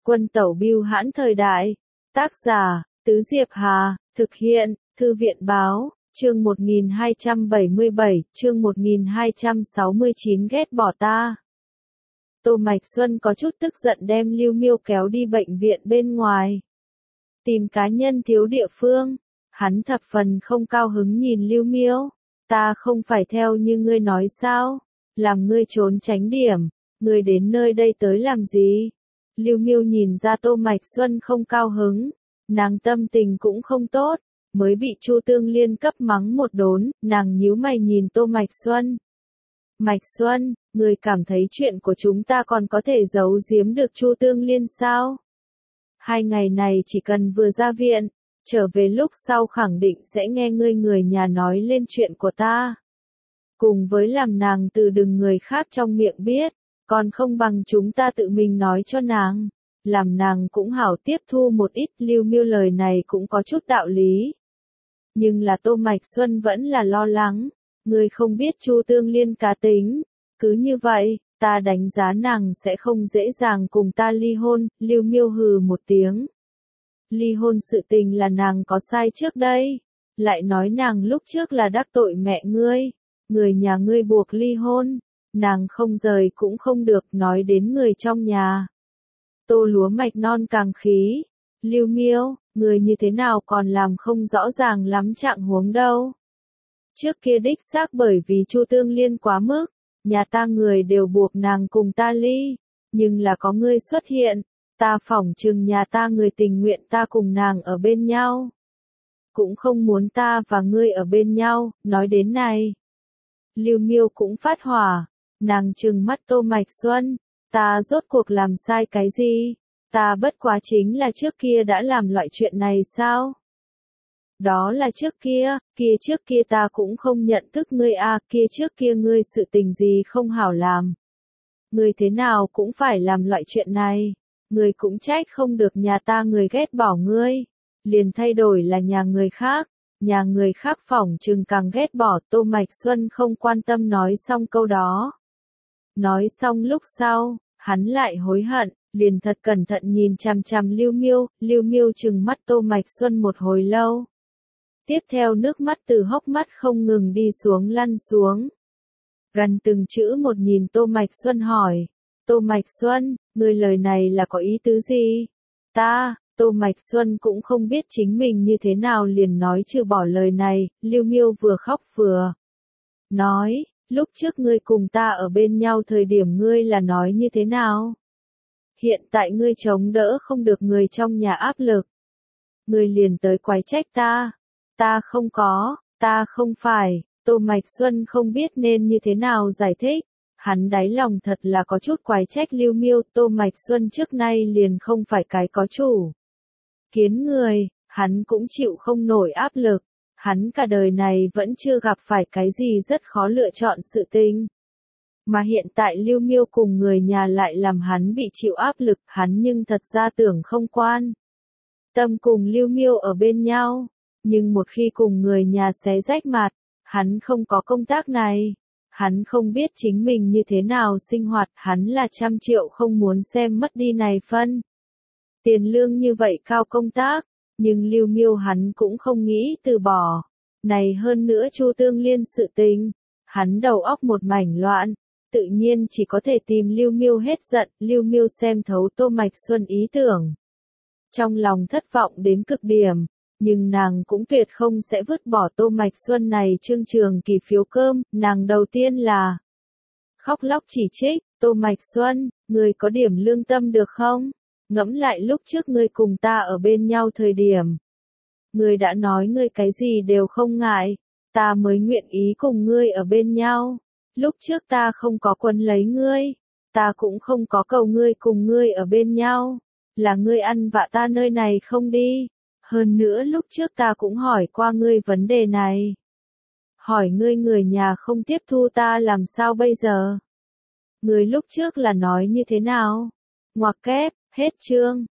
Quân tẩu bưu hãn thời đại. Tác giả, Tứ Diệp Hà, thực hiện, Thư viện báo, chương 1277, chương 1269 ghét bỏ ta. Tô Mạch Xuân có chút tức giận đem Lưu Miêu kéo đi bệnh viện bên ngoài. Tìm cá nhân thiếu địa phương, hắn thập phần không cao hứng nhìn Lưu Miêu. Ta không phải theo như ngươi nói sao, làm ngươi trốn tránh điểm, ngươi đến nơi đây tới làm gì? Lưu Miêu nhìn ra Tô Mạch Xuân không cao hứng, nàng tâm tình cũng không tốt, mới bị Chu Tương Liên cấp mắng một đốn, nàng nhíu mày nhìn Tô Mạch Xuân. Mạch Xuân, ngươi cảm thấy chuyện của chúng ta còn có thể giấu giếm được Chu Tương Liên sao? 2 ngày này chỉ cần vừa ra viện, trở về lúc sau khẳng định sẽ nghe ngươi người nhà nói lên chuyện của ta. Cùng với làm nàng từ đừng người khác trong miệng biết, còn không bằng chúng ta tự mình nói cho nàng, làm nàng cũng hảo tiếp thu một ít. Lưu Miêu lời này cũng có chút đạo lý. Nhưng là Tô Mạch Xuân vẫn là lo lắng, ngươi không biết Chu Tương Liên cá tính, cứ như vậy, ta đánh giá nàng sẽ không dễ dàng cùng ta ly hôn. Lưu Miêu hừ một tiếng. Ly hôn sự tình là nàng có sai trước đây, lại nói nàng lúc trước là đắc tội mẹ ngươi, người nhà ngươi buộc ly hôn, nàng không rời cũng không được, nói đến người trong nhà. Tô Lúa Mạch non càng khí, Lưu Miêu, người như thế nào còn làm không rõ ràng lắm trạng huống đâu. Trước kia đích xác bởi vì Chu Tương Liên quá mức, nhà ta người đều buộc nàng cùng ta ly, nhưng là có ngươi xuất hiện, ta phỏng chừng nhà ta người tình nguyện ta cùng nàng ở bên nhau. Cũng không muốn ta và ngươi ở bên nhau. Nói đến này, Lưu Miêu cũng phát hỏa, nàng trừng mắt Tô Mạch Xuân, ta rốt cuộc làm sai cái gì? Ta bất quá chính là trước kia đã làm loại chuyện này sao? Đó là trước kia ta cũng không nhận thức ngươi à, trước kia ngươi sự tình gì không hảo làm. Ngươi thế nào cũng phải làm loại chuyện này, ngươi cũng trách không được nhà ta người ghét bỏ ngươi, liền thay đổi là nhà người khác phỏng chừng càng ghét bỏ. Tô Mạch Xuân không quan tâm nói xong câu đó. Nói xong lúc sau, hắn lại hối hận, liền thật cẩn thận nhìn chằm chằm Lưu Miêu trừng mắt Tô Mạch Xuân một hồi lâu. Tiếp theo nước mắt từ hốc mắt không ngừng đi xuống lăn xuống. Gần từng chữ một nhìn Tô Mạch Xuân hỏi, Tô Mạch Xuân, ngươi lời này là có ý tứ gì? Tô Mạch Xuân cũng không biết chính mình như thế nào liền nói trừ bỏ lời này. Lưu Miêu vừa khóc vừa nói, lúc trước ngươi cùng ta ở bên nhau thời điểm ngươi là nói như thế nào? Hiện tại ngươi chống đỡ không được người trong nhà áp lực, ngươi liền tới quái trách ta. Ta không phải. Tô Mạch Xuân không biết nên như thế nào giải thích. Hắn đáy lòng thật là có chút quái trách Lưu Miêu. Tô Mạch Xuân trước nay liền không phải cái có chủ kiến người, hắn cũng chịu không nổi áp lực. Hắn cả đời này vẫn chưa gặp phải cái gì rất khó lựa chọn sự tình. Mà hiện tại Lưu Miêu cùng người nhà lại làm hắn bị chịu áp lực, hắn nhưng thật ra tưởng không quan tâm cùng Lưu Miêu ở bên nhau. Nhưng một khi cùng người nhà xé rách mặt, hắn không có công tác này. Hắn không biết chính mình như thế nào sinh hoạt, hắn là 100 triệu không muốn xem mất đi này phân. Tiền lương như vậy cao công tác, nhưng Lưu Miêu hắn cũng không nghĩ từ bỏ. Này hơn nữa Chu Tương Liên sự tình, hắn đầu óc một mảnh loạn, tự nhiên chỉ có thể tìm Lưu Miêu hết giận. Lưu Miêu xem thấu Tô Mạch Xuân ý tưởng, trong lòng thất vọng đến cực điểm. Nhưng nàng cũng tuyệt không sẽ vứt bỏ Tô Mạch Xuân này Trương Trường Kỳ phiếu cơm. Nàng đầu tiên là khóc lóc chỉ trích, Tô Mạch Xuân, ngươi có điểm lương tâm được không? Ngẫm lại lúc trước ngươi cùng ta ở bên nhau thời điểm. Ngươi đã nói ngươi cái gì đều không ngại, ta mới nguyện ý cùng ngươi ở bên nhau. Lúc trước ta không có quấn lấy ngươi, ta cũng không có cầu ngươi cùng ngươi ở bên nhau. Là ngươi ăn vạ ta nơi này không đi. Hơn nữa lúc trước ta cũng hỏi qua ngươi vấn đề này. Hỏi ngươi người nhà không tiếp thu ta làm sao bây giờ? Ngươi lúc trước là nói như thế nào? Ngoặc kép, hết chương.